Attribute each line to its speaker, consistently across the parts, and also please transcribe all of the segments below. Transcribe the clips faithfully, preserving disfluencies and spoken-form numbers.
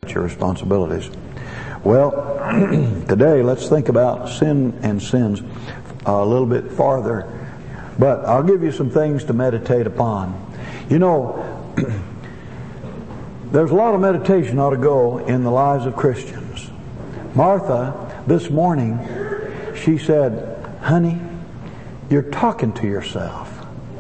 Speaker 1: neglect your responsibilities. Well, today let's think about sin and sins a little bit farther. But I'll give you some things to meditate upon. You know, there's a lot of meditation ought to go in the lives of Christians. Martha, this morning, she said, "Honey, you're talking to yourself."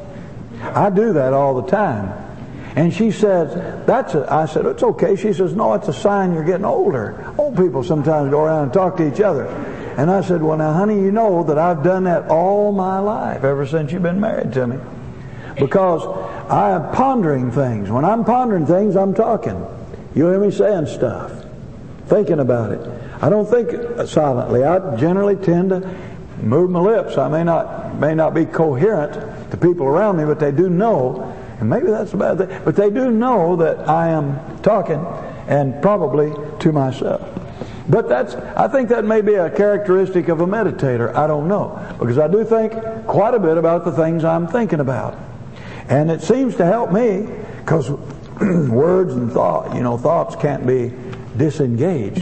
Speaker 1: I do that all the time. And she says, that's a, I said, "It's okay." She says, "No, it's a sign you're getting older. Old people sometimes go around and talk to each other." And I said, "Well, now, honey, you know that I've done that all my life, ever since you've been married to me. Because I am pondering things. When I'm pondering things, I'm talking. You hear me saying stuff, thinking about it. I don't think silently. I generally tend to move my lips. I may not may not be coherent to people around me, but they do know, and maybe that's a bad thing, but they do know that I am talking, and probably to myself. But that's, I think that may be a characteristic of a meditator. I don't know. Because I do think quite a bit about the things I'm thinking about. And it seems to help me, because words and thought, you know, thoughts can't be disengaged.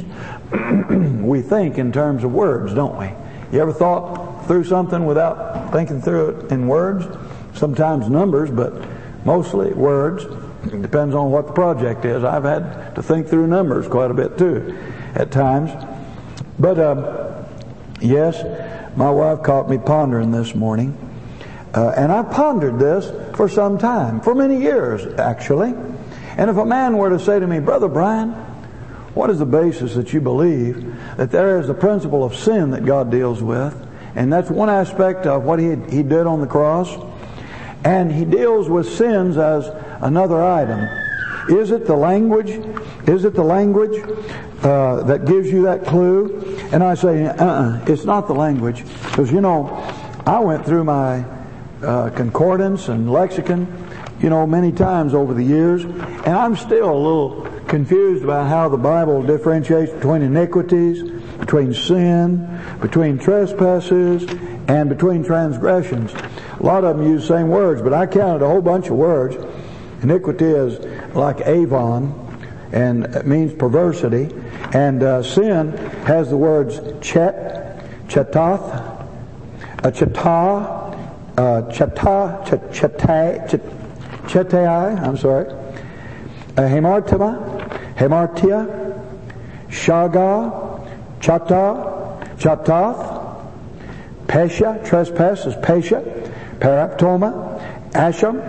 Speaker 1: We think in terms of words, don't we? You ever thought through something without thinking through it in words? Sometimes numbers, but mostly words. It depends on what the project is. I've had to think through numbers quite a bit too at times. But um, yes, my wife caught me pondering this morning. Uh, and I pondered this for some time, for many years actually. And if a man were to say to me, "Brother Brian, what is the basis that you believe that there is a principle of sin that God deals with?" And that's one aspect of what he, he did on the cross. And he deals with sins as another item. Is it the language? Is it the language uh, that gives you that clue? And I say, uh-uh, it's not the language. Because, you know, I went through my uh, concordance and lexicon, you know, many times over the years. And I'm still a little confused about how the Bible differentiates between iniquities, between sin, between trespasses, and between transgressions. A lot of them use the same words, but I counted a whole bunch of words. Iniquity is like avon, and it means perversity. And uh, sin has the words chet, chetath, uh, chetah, uh, chetah, chet, chetai, chet, chetai, I'm sorry, uh, hemartima, hemartia, shaga, chata, chatath, pesha, trespass is pesha, paraptoma, asham,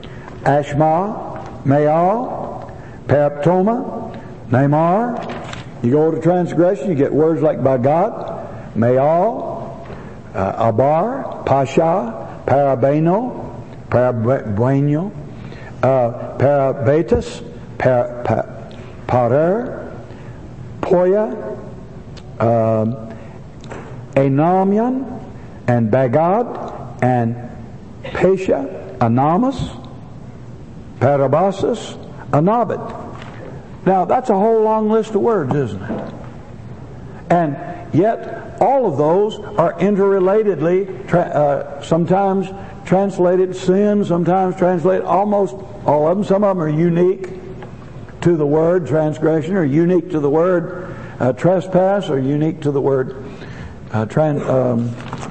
Speaker 1: ashma, meal, paraptoma, namar. You go to transgression, you get words like bagat, meal, uh, abar, pasha, parabeno, parabueno, uh, parabetus, par, pa, parer, poya, uh, enamian, and bagad, and pesha, anamas, parabasis, anabit. Now that's a whole long list of words, isn't it? And yet all of those are interrelatedly tra- uh, sometimes translated sin, sometimes translated almost all of them. Some of them are unique to the word transgression, or unique to the word uh, trespass, or unique to the word uh, trans, um,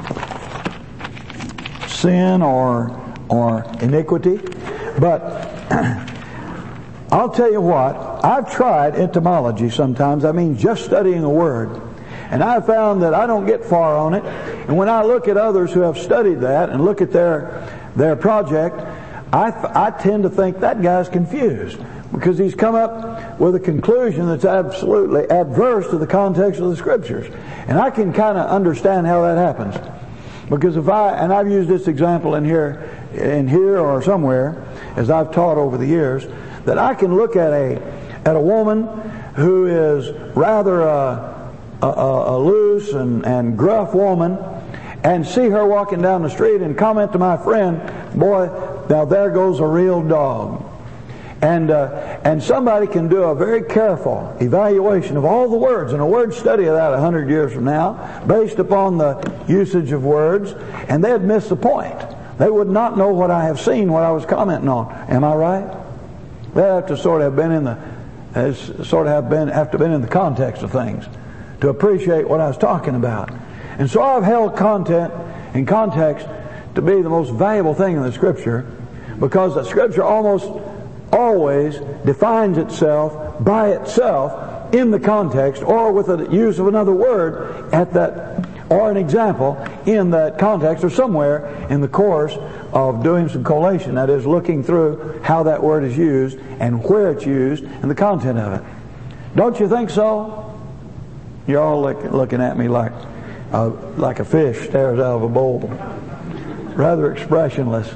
Speaker 1: sin or or iniquity. But I'll tell you what, I've tried etymology sometimes. I mean just studying a word. And I've found that I don't get far on it. And when I look at others who have studied that and look at their their project, I, I tend to think that guy's confused. Because he's come up with a conclusion that's absolutely adverse to the context of the Scriptures. And I can kind of understand how that happens. Because if I, and I've used this example in here, in here or somewhere, as I've taught over the years, that I can look at a at a woman who is rather a, a, a loose and, and gruff woman, and see her walking down the street and comment to my friend, "Boy, now there goes a real dog." And uh, and somebody can do a very careful evaluation of all the words, and a word study of that a hundred years from now, based upon the usage of words, and they'd miss the point. They would not know what I have seen, what I was commenting on. Am I right? They have to sort of have been in the Has sort of have been have to been in the context of things to appreciate what I was talking about. And so I've held content and context to be the most valuable thing in the Scripture, because the Scripture almost always defines itself by itself in the context, or with the use of another word at that, or an example in that context, or somewhere in the course of doing some collation. That is, looking through how that word is used and where it's used and the content of it. Don't you think so? You're all look, looking at me like uh, like a fish stares out of a bowl, rather expressionless.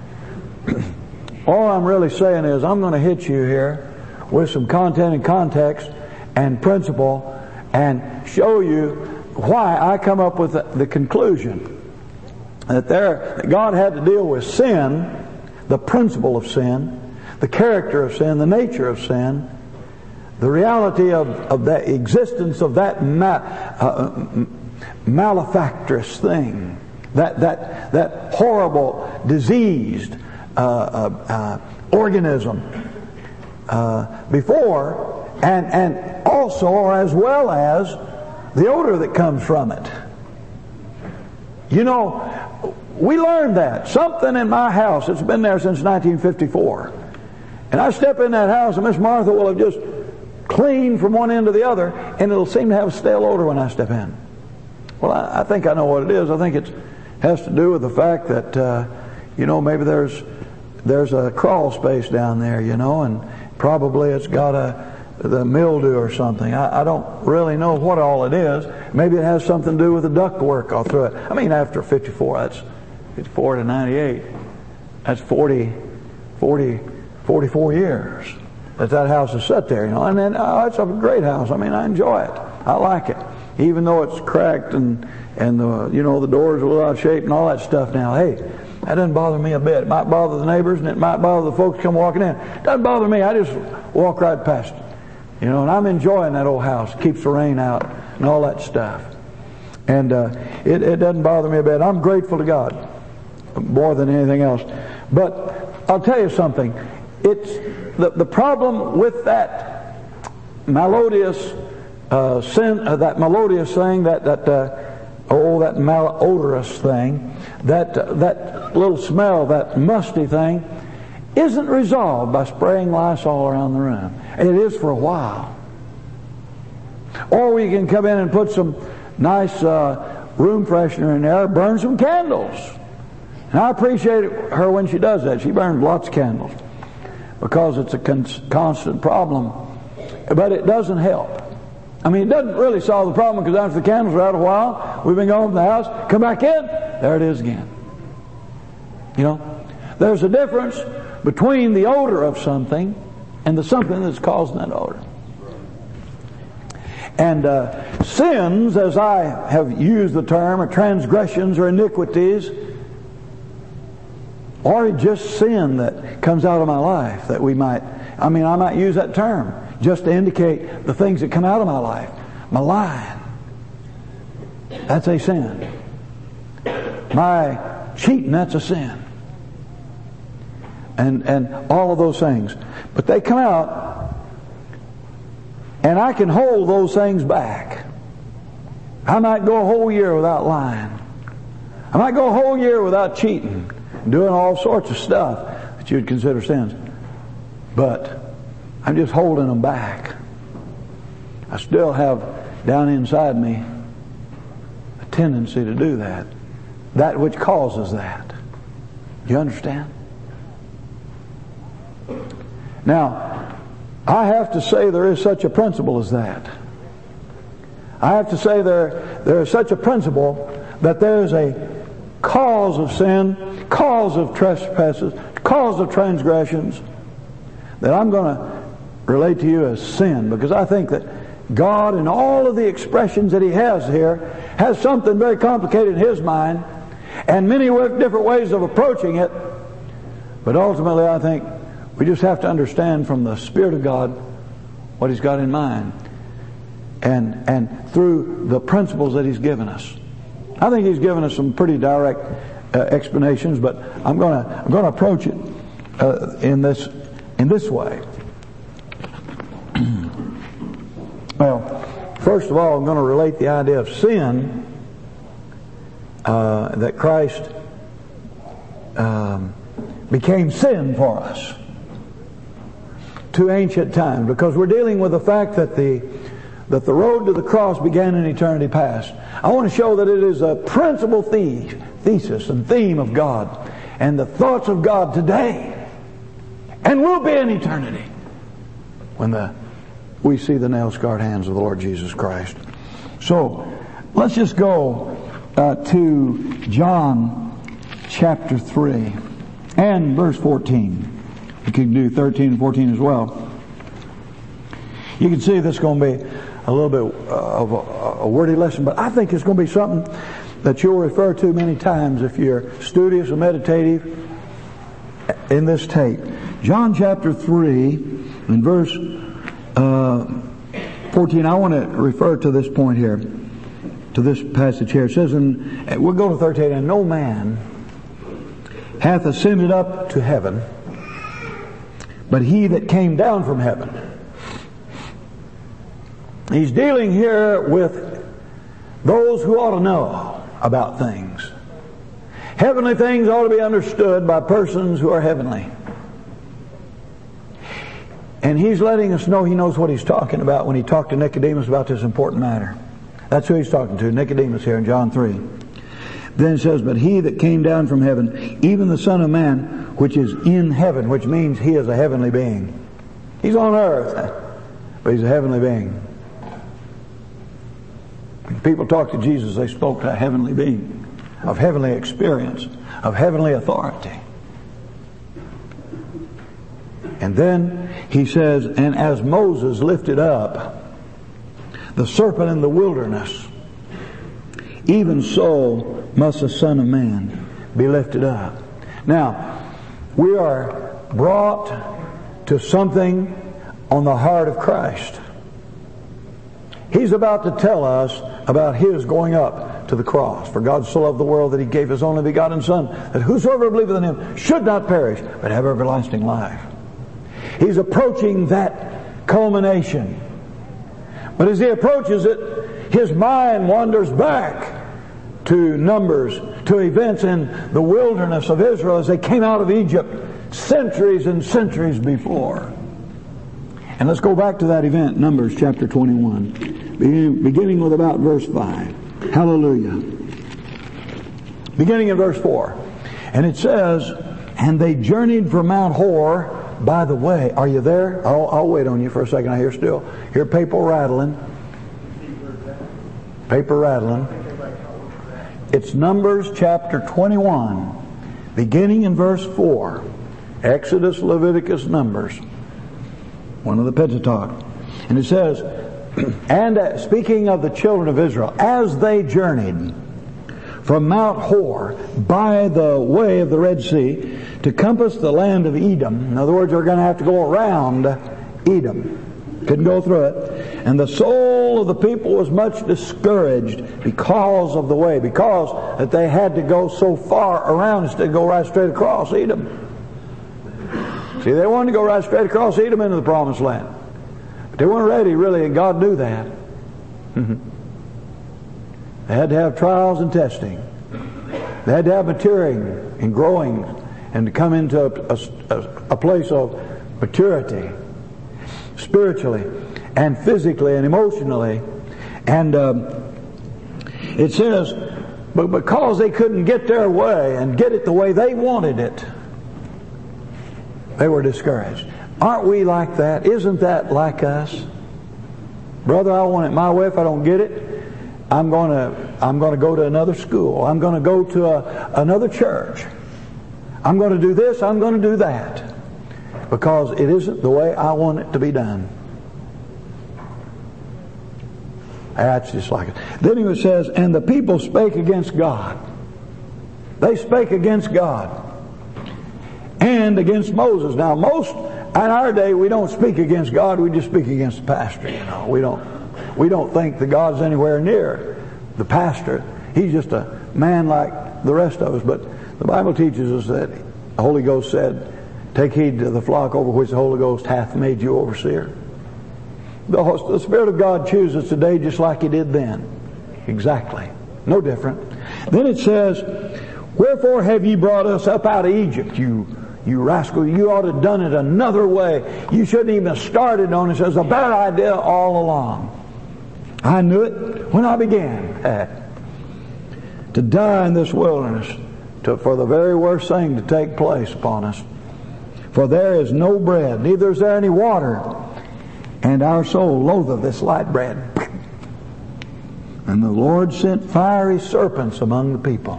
Speaker 1: All I'm really saying is I'm going to hit you here with some content and context and principle, and show you why I come up with the, the conclusion that there that God had to deal with sin, the principle of sin, the character of sin, the nature of sin, the reality of, of the existence of that ma, uh, malefactorous thing, that that that horrible, diseased uh, uh, uh, organism uh, before, and and also, or as well as, the odor that comes from it. You know, we learned that. Something in my house, it's been there since nineteen fifty-four. And I step in that house and Miss Martha will have just cleaned from one end to the other, and it'll seem to have a stale odor when I step in. Well, I, I think I know what it is. I think it has to do with the fact that, uh, you know, maybe there's there's a crawl space down there, you know, and probably it's got a the mildew or something. I, I don't really know what all it is. Maybe it has something to do with the ductwork all through it. I mean, after fifty-four, that's fifty-four to ninety-eight. That's forty, forty, forty-four years that that house has sat there, you know. And then, oh, it's a great house. I mean, I enjoy it. I like it. Even though it's cracked and, and the, you know, the doors are a little out of shape and all that stuff now. Hey, that doesn't bother me a bit. It might bother the neighbors and it might bother the folks come walking in. It doesn't bother me. I just walk right past it. You know, and I'm enjoying that old house. It keeps the rain out and all that stuff. And uh, it, it doesn't bother me a bit. I'm grateful to God more than anything else. But I'll tell you something. It's the, the problem with that melodious uh, sin, uh, that melodious thing, that that uh, oh, that malodorous thing, that uh, that little smell, that musty thing, isn't resolved by spraying Lysol around the room. It is for a while. Or we can come in and put some nice uh, room freshener in there, burn some candles. And I appreciate her when she does that. She burns lots of candles because it's a con- constant problem. But it doesn't help. I mean, it doesn't really solve the problem, because after the candles are out a while, we've been gone from the house, come back in, there it is again. You know, there's a difference between the odor of something and the something that's causing that odor. And uh, sins, as I have used the term, or transgressions or iniquities, or just sin that comes out of my life that we might, I mean, I might use that term just to indicate the things that come out of my life. My lying, that's a sin. My cheating, that's a sin. And and all of those things. But they come out, and I can hold those things back. I might go a whole year without lying. I might go a whole year without cheating, doing all sorts of stuff that you'd consider sins. But I'm just holding them back. I still have down inside me a tendency to do that. That which causes that. You understand? Now, I have to say there is such a principle as that. I have to say there, there is such a principle that there is a cause of sin, cause of trespasses, cause of transgressions, that I'm going to relate to you as sin, because I think that God, in all of the expressions that He has here, has something very complicated in His mind, and many different ways of approaching it. But ultimately, I think we just have to understand from the Spirit of God what He's got in mind, and and through the principles that He's given us. I think He's given us some pretty direct uh, explanations, but I'm going to I'm going to approach it uh, in this in this way. Well, first of all, I'm going to relate the idea of sin, uh, that Christ um, became sin for us to ancient times, because we're dealing with the fact that the that the road to the cross began in eternity past. I want to show that it is a principal the- thesis and theme of God and the thoughts of God today, and will be in eternity when the we see the nail-scarred hands of the Lord Jesus Christ. So let's just go uh, to John chapter three and verse fourteen. You can do thirteen and fourteen as well. You can see this is going to be a little bit of a, a wordy lesson, but I think it's going to be something that you'll refer to many times if you're studious and meditative in this tape. John chapter three and verse uh, fourteen. I want to refer to this point here, to this passage here. It says, and we'll go to thirteen, and no man hath ascended up to heaven, but he that came down from heaven. He's dealing here with those who ought to know about things. Heavenly things ought to be understood by persons who are heavenly. And he's letting us know he knows what he's talking about when he talked to Nicodemus about this important matter. That's who he's talking to, Nicodemus here in John three. Then it says, but he that came down from heaven, even the Son of Man, which is in heaven, which means he is a heavenly being. He's on earth, but he's a heavenly being. When people talk to Jesus, they spoke to a heavenly being, of heavenly experience, of heavenly authority. And then he says, and as Moses lifted up the serpent in the wilderness, even so must the Son of Man be lifted up. Now, we are brought to something on the heart of Christ. He's about to tell us about His going up to the cross. For God so loved the world that He gave His only begotten Son, that whosoever believeth in Him should not perish, but have everlasting life. He's approaching that culmination. But as He approaches it, His mind wanders back to numbers, to events in the wilderness of Israel as they came out of Egypt centuries and centuries before. And let's go back to that event, Numbers chapter twenty-one, beginning with about verse five. Hallelujah. Beginning in verse four. And it says, and they journeyed from Mount Hor by the way. Are you there? I'll, I'll wait on you for a second. I hear still. Hear paper rattling. Paper rattling. It's Numbers chapter twenty-one, beginning in verse four. Exodus, Leviticus, Numbers. One of the Pentateuch. And it says, and uh, speaking of the children of Israel, as they journeyed from Mount Hor by the way of the Red Sea to compass the land of Edom. In other words, they're going to have to go around Edom. Couldn't go through it. And the soul of the people was much discouraged because of the way, because that they had to go so far around instead of go right straight across Edom. See, they wanted to go right straight across Edom into the promised land. But they weren't ready, really, and God knew that. They had to have trials and testing. They had to have maturing and growing and to come into a, a, a place of maturity spiritually and physically and emotionally. And um, it says, but because they couldn't get their way and get it the way they wanted it, they were discouraged. Aren't we like that? Isn't that like us? Brother, I want it my way. If I don't get it, I'm going to I'm going to go to another school. I'm going to go to a, another church. I'm going to do this. I'm going to do that. Because it isn't the way I want it to be done. That's just like it. Then he says, and the people spake against God. They spake against God. And against Moses. Now, most in our day, we don't speak against God. We just speak against the pastor. You know, we don't we don't think that God's anywhere near the pastor. He's just a man like the rest of us. But the Bible teaches us that the Holy Ghost said, "Take heed to the flock over which the Holy Ghost hath made you overseer." The, the Spirit of God chooses today just like He did then. Exactly. No different. Then it says, wherefore have ye brought us up out of Egypt, you you rascal? You ought to have done it another way. You shouldn't even have started on it. It was a bad idea all along. I knew it when I began. To die in this wilderness, to, for the very worst thing to take place upon us. For there is no bread, neither is there any water, and our soul loatheth this light bread. And the Lord sent fiery serpents among the people,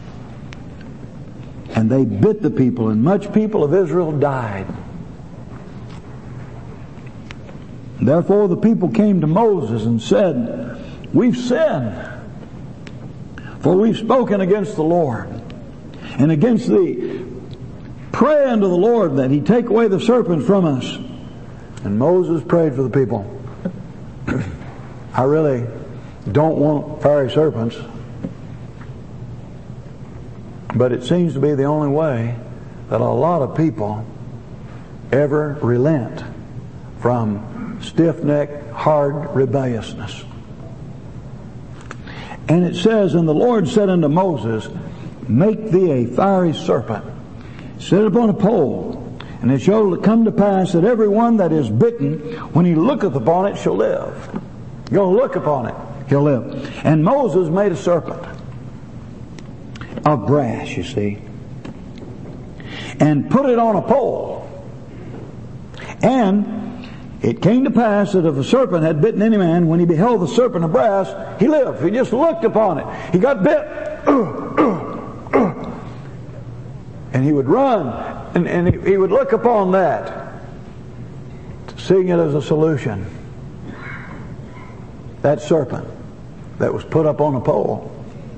Speaker 1: and they bit the people, and much people of Israel died. Therefore the people came to Moses and said, we've sinned, for we've spoken against the Lord, and against thee. Pray unto the Lord that He take away the serpents from us. And Moses prayed for the people. I really don't want fiery serpents, but it seems to be the only way that a lot of people ever relent from stiff-necked, hard rebelliousness. And it says, and the Lord said unto Moses, make thee a fiery serpent, set it upon a pole, and it shall come to pass that every one that is bitten, when he looketh upon it, shall live. You're going to look upon it, he'll live. And Moses made a serpent of brass, you see, and put it on a pole. And it came to pass that if a serpent had bitten any man, when he beheld the serpent of brass, he lived. He just looked upon it. He got bit. And he would run, and, and he, he would look upon that, seeing it as a solution. That serpent that was put up on a pole.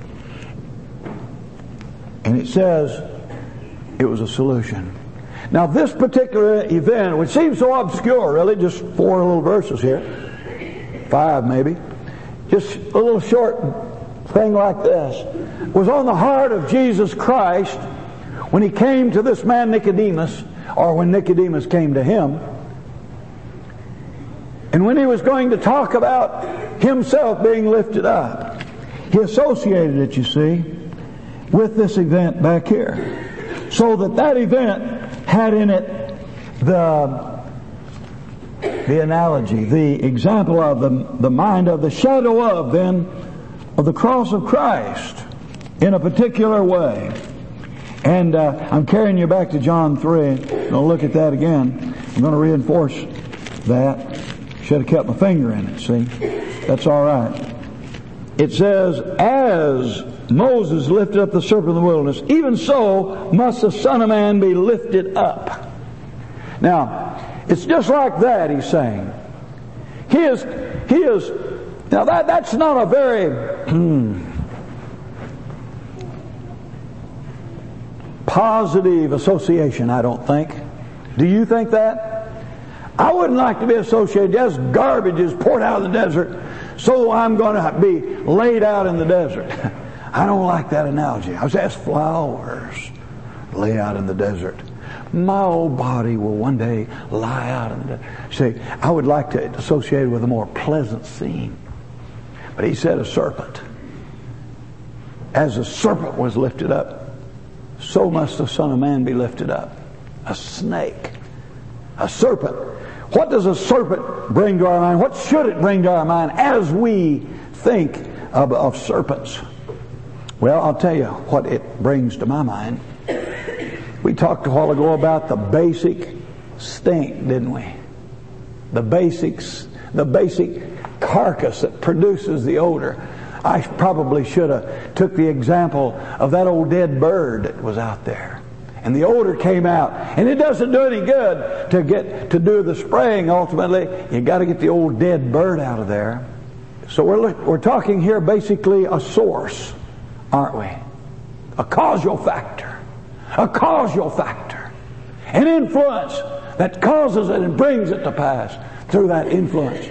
Speaker 1: And it says it was a solution. Now this particular event, which seems so obscure really, just four little verses here, five maybe, just a little short thing like this, was on the heart of Jesus Christ when He came to this man Nicodemus, or when Nicodemus came to Him. And when He was going to talk about Himself being lifted up, He associated it, you see, with this event back here. So that that event had in it the the analogy, the example of the, the mind of the shadow of then of the cross of Christ in a particular way. And uh, I'm carrying you back to John three. I'm going to look at that again. I'm going to reinforce that. Should have kept my finger in it, see? That's all right. It says, as Moses lifted up the serpent in the wilderness, even so must the Son of Man be lifted up. Now, it's just like that, he's saying. He is, he is, now that, that's not a very hmm, positive association, I don't think. Do you think that? I wouldn't like to be associated, just garbage is poured out in the desert, so I'm going to be laid out in the desert. I don't like that analogy. I was as flowers lay out in the desert. My old body will one day lie out in the desert. See, I would like to associate it with a more pleasant scene. But he said a serpent. As the serpent was lifted up, so must the Son of Man be lifted up. A snake. A serpent. What does a serpent bring to our mind? What should it bring to our mind as we think of, of serpents? Well, I'll tell you what it brings to my mind. We talked a while ago about the basic stink, didn't we? The basics, the basic carcass that produces the odor. I probably should have took the example of that old dead bird that was out there. And the odor came out. And it doesn't do any good to get to do the spraying ultimately. You got to get the old dead bird out of there. So we're we're talking here basically a source, aren't we? A causal factor. A causal factor. An influence that causes it and brings it to pass through that influence.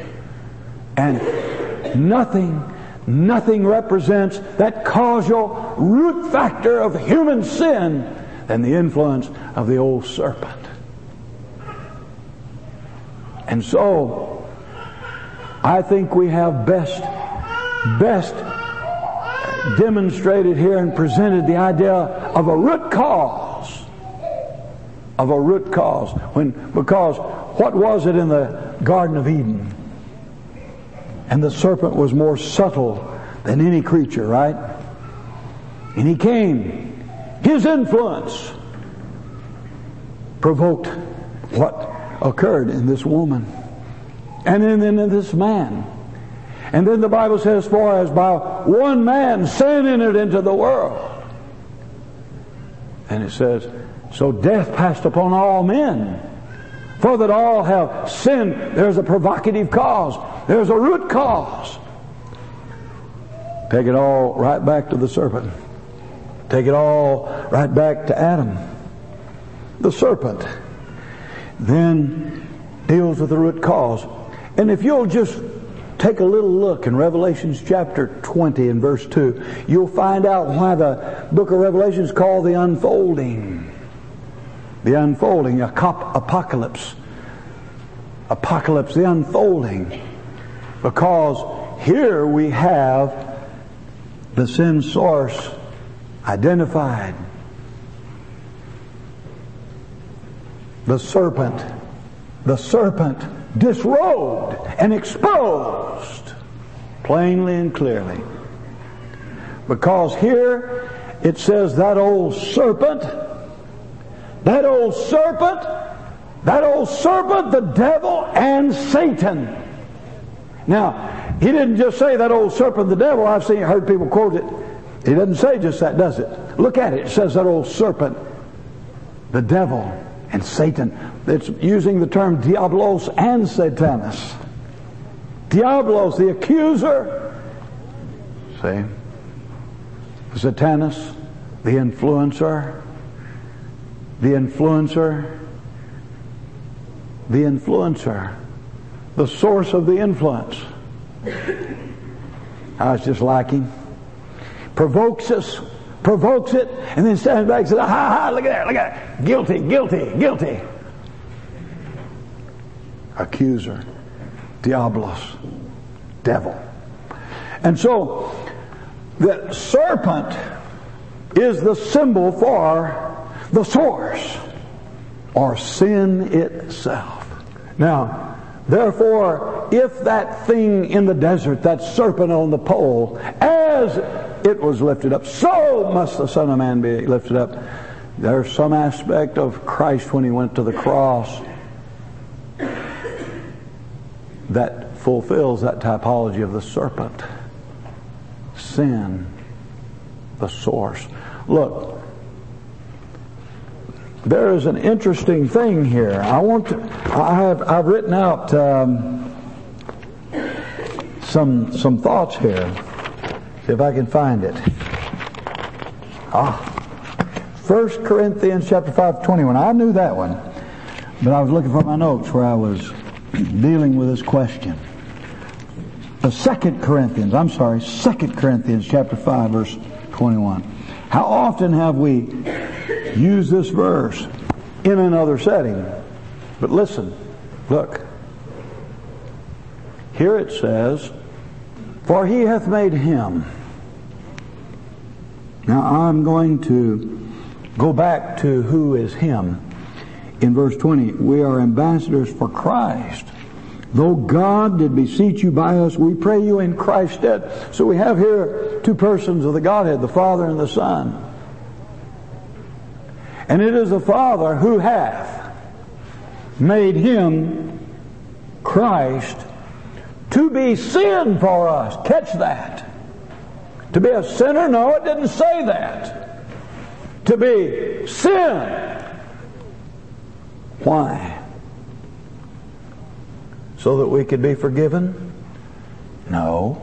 Speaker 1: And nothing, nothing represents that causal root factor of human sin than the influence of the old serpent. And so, I think we have best, best demonstrated here and presented the idea of a root cause. Of a root cause. When, because what was it in the Garden of Eden? And the serpent was more subtle than any creature, right? And he came. His influence provoked what occurred in this woman. And then in this man. And then the Bible says, for as by one man sin entered into the world. And it says, so death passed upon all men. For that all have sinned. There's a provocative cause. There's a root cause. Take it all right back to the serpent. Take it all right back to Adam. The serpent then deals with the root cause. And if you'll just take a little look in Revelation chapter twenty and verse two, you'll find out why the book of Revelation is called the unfolding. The unfolding, apocalypse. Apocalypse, the unfolding. Because here we have the sin source identified. The serpent. The serpent disrobed and exposed plainly and clearly. Because here it says that old serpent, that old serpent, that old serpent, the devil and Satan. Now, he didn't just say that old serpent, the devil. I've seen, heard people quote it. He doesn't say just that, does it? Look at it. It says that old serpent, the devil and Satan. It's using the term Diablos and Satanas. Diablos, the accuser. See? Satanas, the influencer. The influencer. The influencer. The source of the influence. I was just liking. Provokes us. Provokes it. And then stands back and says, ha ha, look at that, look at that. Guilty, guilty, guilty. Accuser. Diablos. Devil. And so, the serpent is the symbol for the source, or sin itself. Now, therefore, if that thing in the desert, that serpent on the pole, as it was lifted up, so must the Son of Man be lifted up. There's some aspect of Christ when He went to the cross that fulfills that typology of the serpent. Sin, the source. Look, there is an interesting thing here. I want to. I have. I've written out um, some some thoughts here. See if I can find it. Ah, First Corinthians chapter five, twenty-one. I knew that one, but I was looking for my notes where I was dealing with this question. The Second Corinthians. I'm sorry. Second Corinthians chapter five, verse twenty-one. How often have we used this verse in another setting? But listen, look. Here it says, for He hath made Him. Now I'm going to go back to who is Him. In verse twenty, we are ambassadors for Christ. Though God did beseech you by us, we pray you in Christ's stead. So we have here two persons of the Godhead, the Father and the Son. And it is the Father who hath made Him, Christ, to be sin for us. Catch that. To be a sinner? No, it didn't say that. To be sin. Why? So that we could be forgiven? No.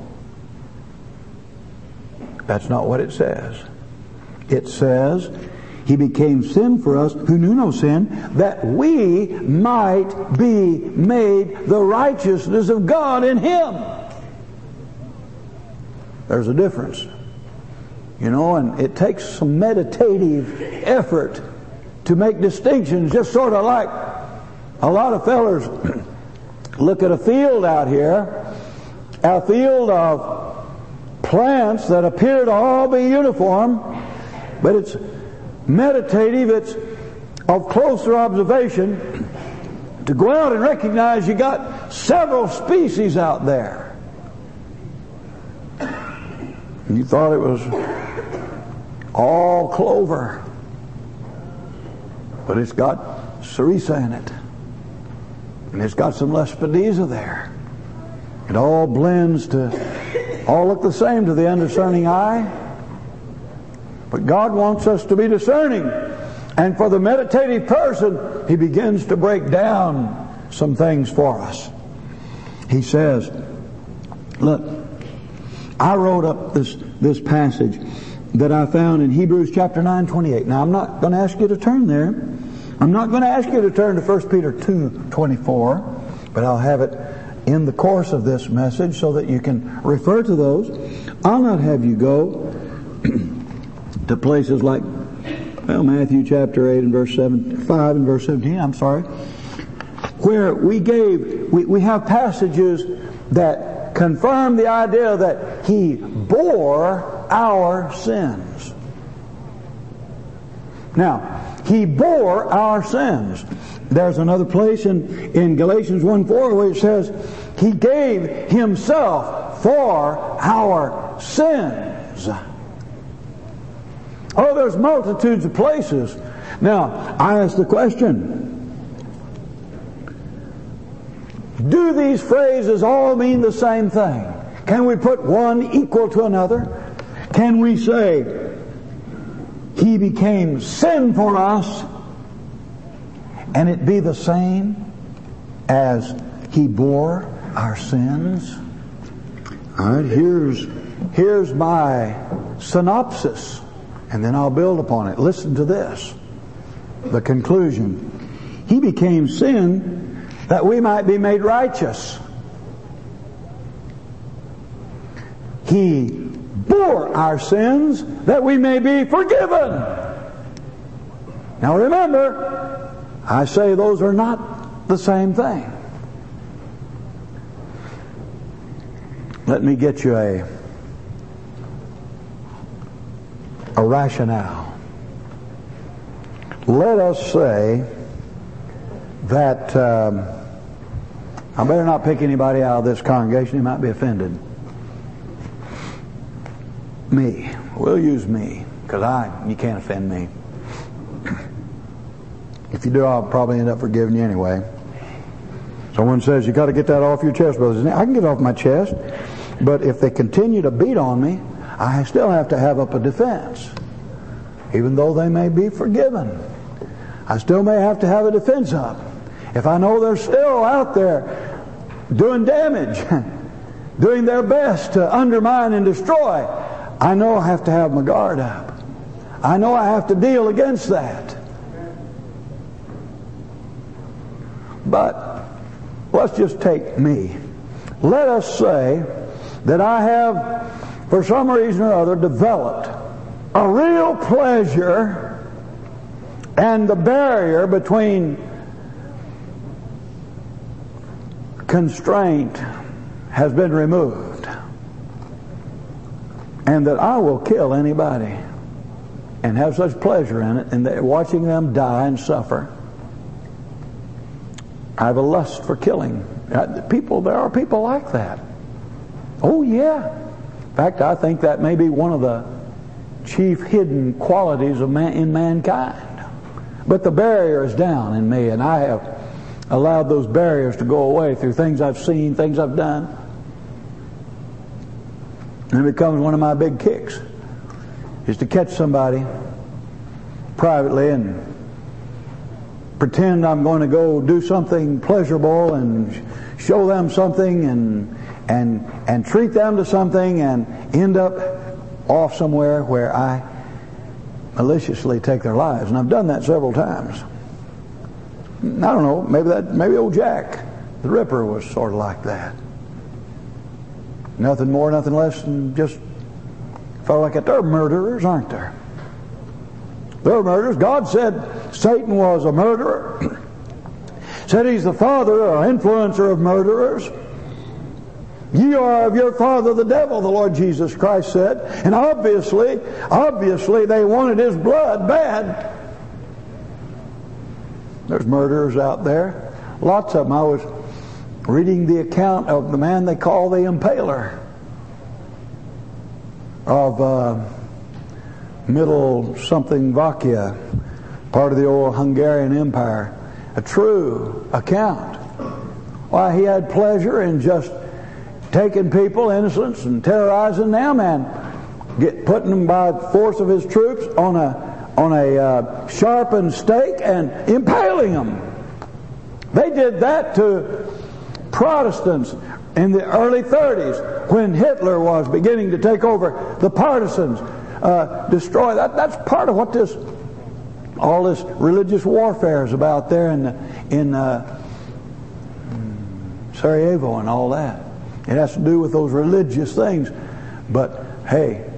Speaker 1: That's not what it says. It says, He became sin for us who knew no sin, that we might be made the righteousness of God in Him. There's a difference. You know, and it takes some meditative effort to make distinctions, just sort of like a lot of fellers look at a field out here a field of plants that appear to all be uniform, but it's meditative, it's of closer observation, to go out and recognize you got several species out there. You thought it was all clover, but it's got cerisa in it, and it's got some lespedeza there. It all blends to, all look the same to the undiscerning eye, but God wants us to be discerning. And for the meditative person, He begins to break down some things for us. He says, look, I wrote up this, this passage that I found in Hebrews chapter nine, twenty-eight. Now, I'm not going to ask you to turn there. I'm not going to ask you to turn to First Peter two, twenty-four, but I'll have it in the course of this message so that you can refer to those. I'll not have you go to places like, well, Matthew chapter eight and verse seven, five and verse seventeen, I'm sorry, where we gave, we, we have passages that confirm the idea that He bore our sins. Now, He bore our sins. There's another place in, in Galatians one four where it says, He gave Himself for our sins. Oh, there's multitudes of places. Now, I ask the question, do these phrases all mean the same thing? Can we put one equal to another? Can we say, He became sin for us, and it be the same as He bore our sins? All right, here's, here's my synopsis, and then I'll build upon it. Listen to this. The conclusion. He became sin that we might be made righteous. He bore our sins that we may be forgiven. Now remember, I say those are not the same thing. Let me get you a a rationale. Let us say that um, I better not pick anybody out of this congregation who might be offended. Me. We'll use me, because I you can't offend me. If you do, I'll probably end up forgiving you anyway. Someone says, you got to get that off your chest, brothers. I can get it off my chest, but if they continue to beat on me, I still have to have up a defense. Even though they may be forgiven, I still may have to have a defense up. If I know they're still out there doing damage, doing their best to undermine and destroy, I know I have to have my guard up. I know I have to deal against that. But let's just take me. Let us say that I have, for some reason or other, developed a real pleasure, and the barrier between constraint has been removed, and that I will kill anybody and have such pleasure in it, and that watching them die and suffer. I have a lust for killing. People, there are people like that. Oh yeah. In fact, I think that may be one of the chief hidden qualities of man, in mankind. But the barrier is down in me, and I have allowed those barriers to go away through things I've seen, things I've done. And it becomes one of my big kicks, is to catch somebody privately and pretend I'm going to go do something pleasurable and show them something and and and treat them to something and end up off somewhere where I maliciously take their lives. And I've done that several times. I don't know, maybe that maybe old Jack the Ripper was sort of like that. Nothing more, nothing less than just felt like it. They're murderers, aren't there? They're murderers. God said Satan was a murderer. Said he's the father or influencer of murderers. Ye are of your father the devil, the Lord Jesus Christ said. And obviously, obviously they wanted his blood bad. There's murderers out there. Lots of them. I was reading the account of the man they call the Impaler of uh, Middle something Vakia, part of the old Hungarian Empire. A true account. Why, he had pleasure in just taking people, innocents, and terrorizing them, and get, putting them by force of his troops on a on a uh, sharpened stake and impaling them. They did that to Protestants in the early thirties when Hitler was beginning to take over. The partisans uh, destroy that. That's part of what this all this religious warfare is about there in in uh, Sarajevo and all that. It has to do with those religious things. But hey,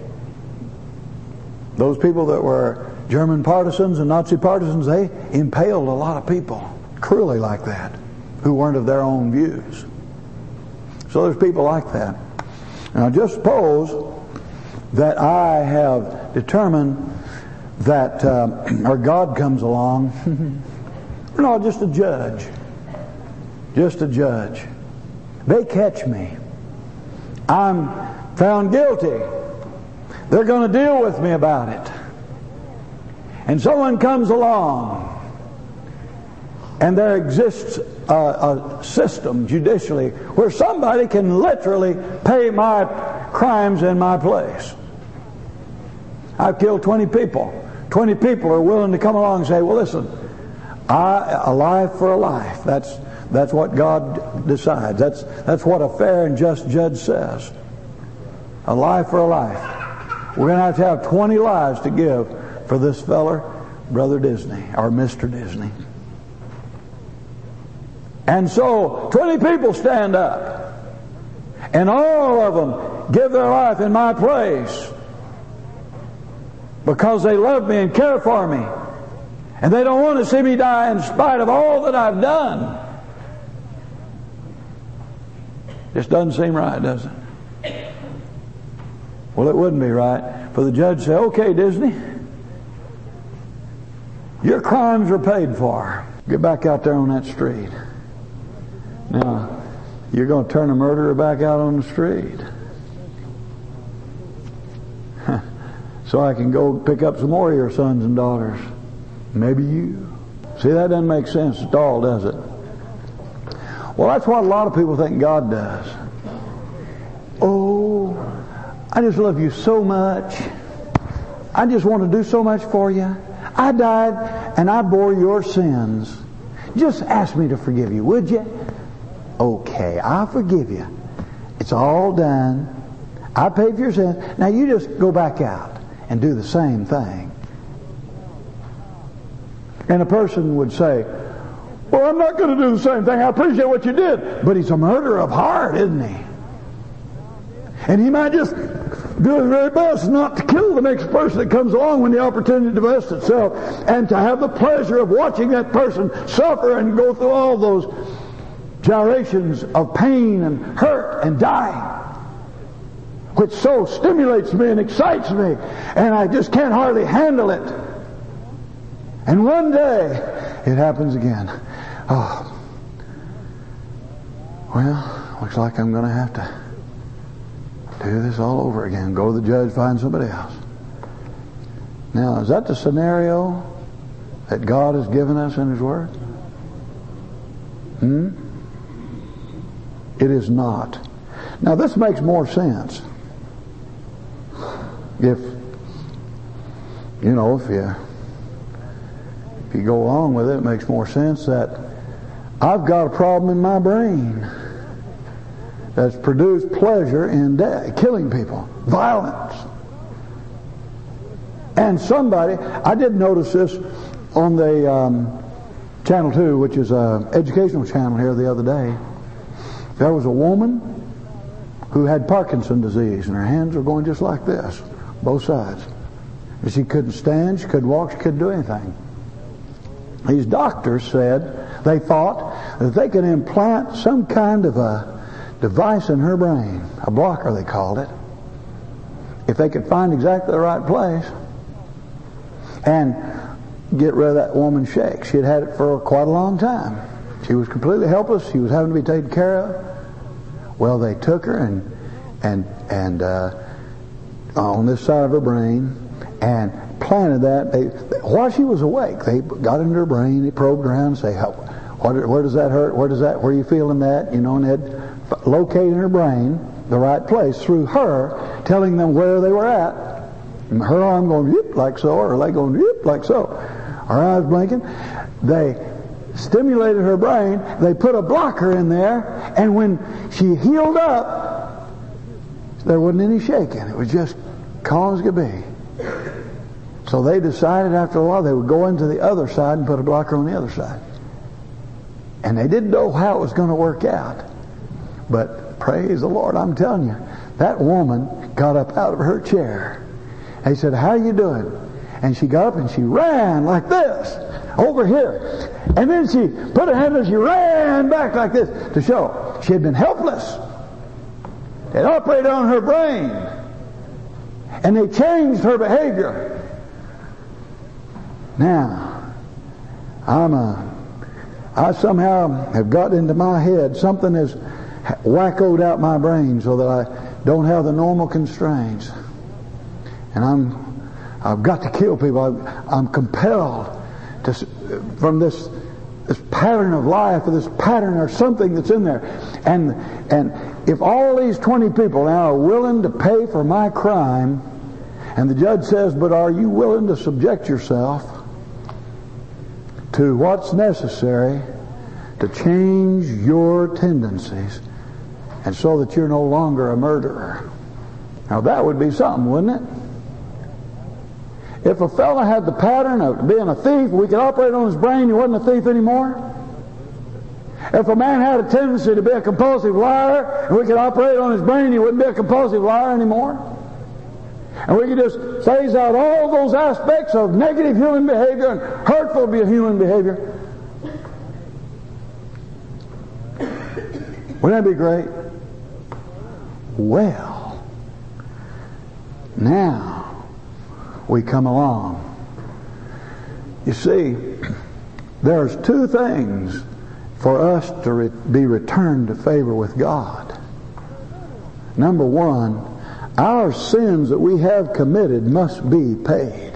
Speaker 1: those people that were German partisans and Nazi partisans, they impaled a lot of people cruelly like that who weren't of their own views. So there's people like that. Now just suppose that I have determined that uh, or God comes along. No, just a judge. Just a judge. They catch me. I'm found guilty. They're going to deal with me about it. And someone comes along, and there exists a, a system judicially where somebody can literally pay my crimes in my place. I've killed twenty people. twenty people are willing to come along and say, well, listen, I, a life for a life. That's That's what God decides. That's that's what a fair and just judge says. A life for a life. We're going to have to have twenty lives to give for this feller, Brother Disney, or Mister Disney. And so, twenty people stand up. And all of them give their life in my place. Because they love me and care for me. And they don't want to see me die in spite of all that I've done. Just doesn't seem right, does it? Well, it wouldn't be right for the judge to say, okay, Disney, your crimes are paid for. Get back out there on that street. Now, you're going to turn a murderer back out on the street. So I can go pick up some more of your sons and daughters. Maybe you. See, that doesn't make sense at all, does it? Well, that's what a lot of people think God does. Oh, I just love you so much. I just want to do so much for you. I died and I bore your sins. Just ask me to forgive you, would you? Okay, I'll forgive you. It's all done. I paid for your sins. Now you just go back out and do the same thing. And a person would say, well, I'm not going to do the same thing. I appreciate what you did. But he's a murderer of heart, isn't he? And he might just do his very best not to kill the next person that comes along when the opportunity divests itself, and to have the pleasure of watching that person suffer and go through all those gyrations of pain and hurt and dying, which so stimulates me and excites me, and I just can't hardly handle it. And one day it happens again. Oh, well, looks like I'm going to have to do this all over again. Go to the judge, find somebody else. Now, is that the scenario that God has given us in His Word? Hmm? It is not. Now, this makes more sense. If, you know, if you, if you go along with it, it makes more sense that I've got a problem in my brain that's produced pleasure in death, killing people, violence. And somebody, I did notice this on the um, Channel two, which is an educational channel here the other day. There was a woman who had Parkinson's disease, and her hands were going just like this, both sides. And she couldn't stand, she couldn't walk, she couldn't do anything. These doctors said they thought that they could implant some kind of a device in her brain, a blocker they called it, if they could find exactly the right place and get rid of that woman's shake. She had had it for quite a long time. She was completely helpless. She was having to be taken care of. Well, they took her and and and uh, on this side of her brain and planted that. They, while she was awake, they got into her brain. They probed around and say, How, what, where does that hurt? Where does that? Where are you feeling that? You know, and they'd locate in her brain the right place through her telling them where they were at. And her arm going yip like so, or her leg going yip like so, her eyes blinking. They stimulated her brain. They put a blocker in there, and when she healed up, there wasn't any shaking. It was just calm as could be. So they decided after a while they would go into the other side and put a blocker on the other side. And they didn't know how it was going to work out. But praise the Lord, I'm telling you, that woman got up out of her chair. And he said, how you doing? And she got up and she ran like this, over here. And then she put her hand and she ran back like this to show she had been helpless. It operated on her brain. And they changed her behavior. Now, I'm a, I somehow have got into my head, something has wackoed out my brain so that I don't have the normal constraints. And I'm, I've got to kill people. I'm, I'm compelled to, from this, this pattern of life, or this pattern or something that's in there. And, and if all these twenty people now are willing to pay for my crime, and the judge says, but are you willing to subject yourself to what's necessary to change your tendencies, and so that you're no longer a murderer? Now that would be something, wouldn't it? If a fella had the pattern of being a thief, we could operate on his brain, he wasn't a thief anymore. If a man had a tendency to be a compulsive liar, and we could operate on his brain, he wouldn't be a compulsive liar anymore. And we could just phase out all those aspects of negative human behavior and hurtful human behavior. Wouldn't that be great? Well, now we come along. You see, there's two things for us to re- be returned to favor with God. Number one, our sins that we have committed must be paid.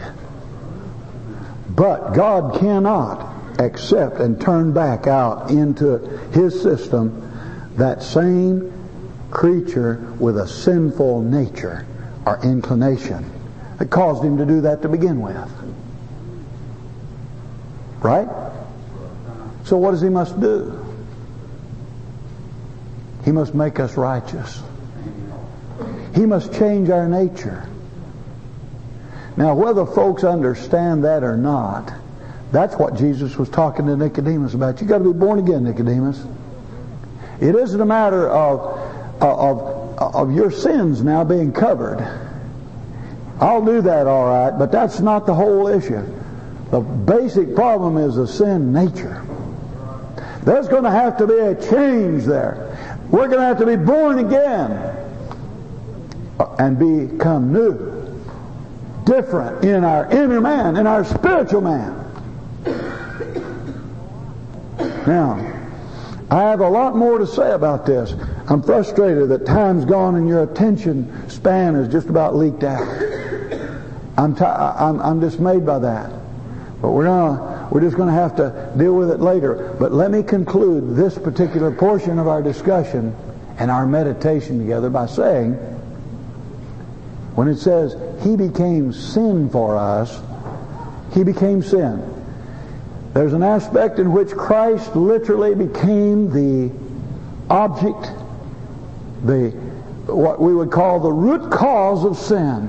Speaker 1: But God cannot accept and turn back out into His system that same creature with a sinful nature or inclination that caused Him to do that to begin with. Right? So what does He must do? He must make us righteous. He must change our nature. Now, whether folks understand that or not, that's what Jesus was talking to Nicodemus about. You've got to be born again, Nicodemus. It isn't a matter of, of, of your sins now being covered. I'll do that all right, but that's not the whole issue. The basic problem is the sin nature. There's going to have to be a change there. We're going to have to be born again and become new, different in our inner man, in our spiritual man. Now, I have a lot more to say about this. I'm frustrated that time's gone and your attention span is just about leaked out. I'm t- I'm, I'm dismayed by that. But we're gonna we're just going to have to deal with it later. But let me conclude this particular portion of our discussion and our meditation together by saying, when it says He became sin for us, He became sin. There's an aspect in which Christ literally became the object, the what we would call the root cause of sin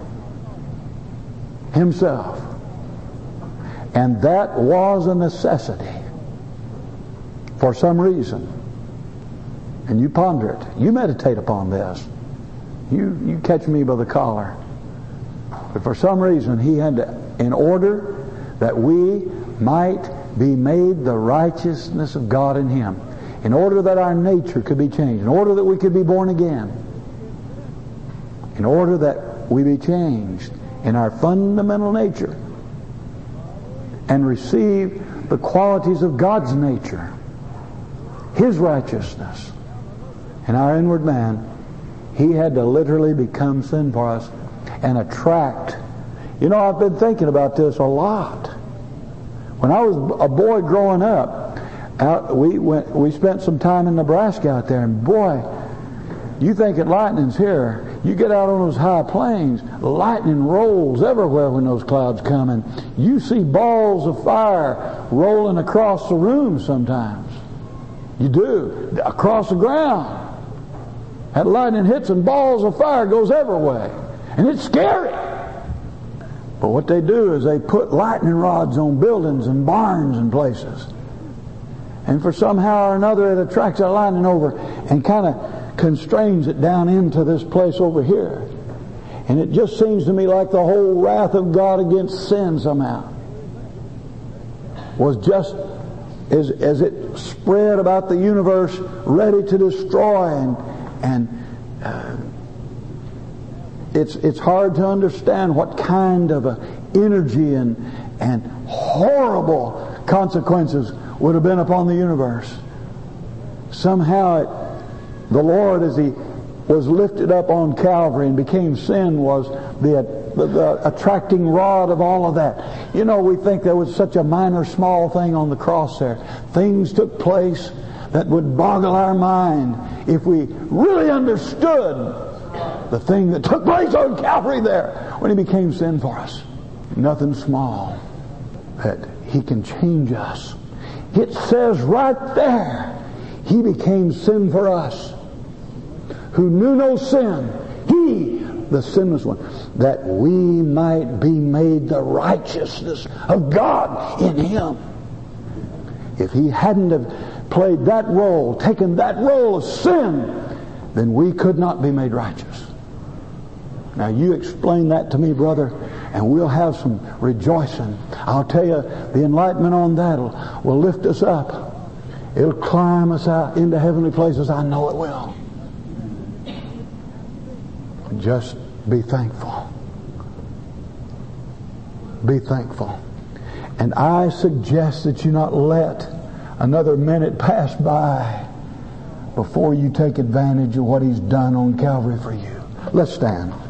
Speaker 1: Himself. And that was a necessity for some reason. And you ponder it. You meditate upon this. You you catch me by the collar. But for some reason He had to, in order that we might be made the righteousness of God in Him, in order that our nature could be changed, in order that we could be born again, in order that we be changed in our fundamental nature and receive the qualities of God's nature, His righteousness, in our inward man, He had to literally become sin for us and attract. You know, I've been thinking about this a lot. When I was a boy growing up, out, we went, we spent some time in Nebraska out there, and boy, you think that lightning's here. You get out on those high plains, lightning rolls everywhere when those clouds come, and you see balls of fire rolling across the room sometimes. You do, across the ground. That lightning hits and balls of fire goes everywhere. And it's scary. But what they do is they put lightning rods on buildings and barns and places. And for somehow or another it attracts that lightning over and kind of constrains it down into this place over here. And it just seems to me like the whole wrath of God against sin somehow was just as, as it spread about the universe, ready to destroy. And, and uh, it's, it's hard to understand what kind of a energy and, and horrible consequences would have been upon the universe. Somehow it, the Lord, as He was lifted up on Calvary and became sin, was the, the, the attracting rod of all of that. You know, we think there was such a minor, small thing on the cross there. Things took place that would boggle our mind if we really understood the thing that took place on Calvary there when He became sin for us. Nothing small, that He can change us. It says right there, He became sin for us, who knew no sin, He, the sinless one, that we might be made the righteousness of God in Him. If He hadn't have played that role, taken that role of sin, then we could not be made righteous. Now you explain that to me, brother, and we'll have some rejoicing. I'll tell you, the enlightenment on that will, will lift us up. It'll climb us out into heavenly places. I know it will. Just be thankful. Be thankful. And I suggest that you not let another minute pass by before you take advantage of what He's done on Calvary for you. Let's stand.